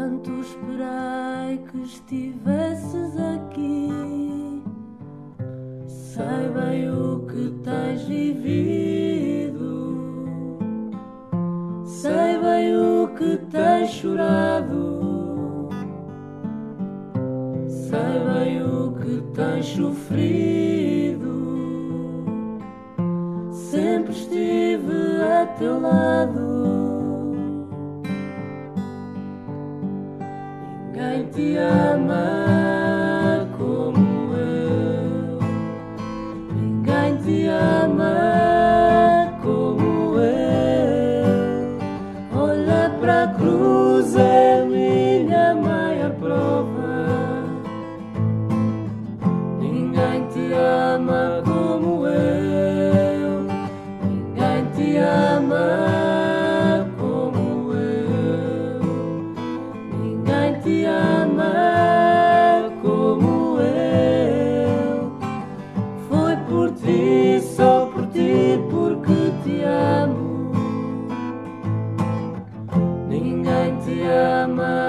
Quanto esperei que estivesses aqui. Sei bem o que tens vivido, sei bem o que tens chorado, sei bem o que tens sofrido. Sempre estive a teu lado. Ninguém te ama como eu. Ninguém te ama como eu. Olha para a cruz, é a minha maior prova. Ninguém te ama como eu. Ninguém te ama como eu. Ninguém te ama como eu. Foi por ti, só por ti, porque te amo. Ninguém te ama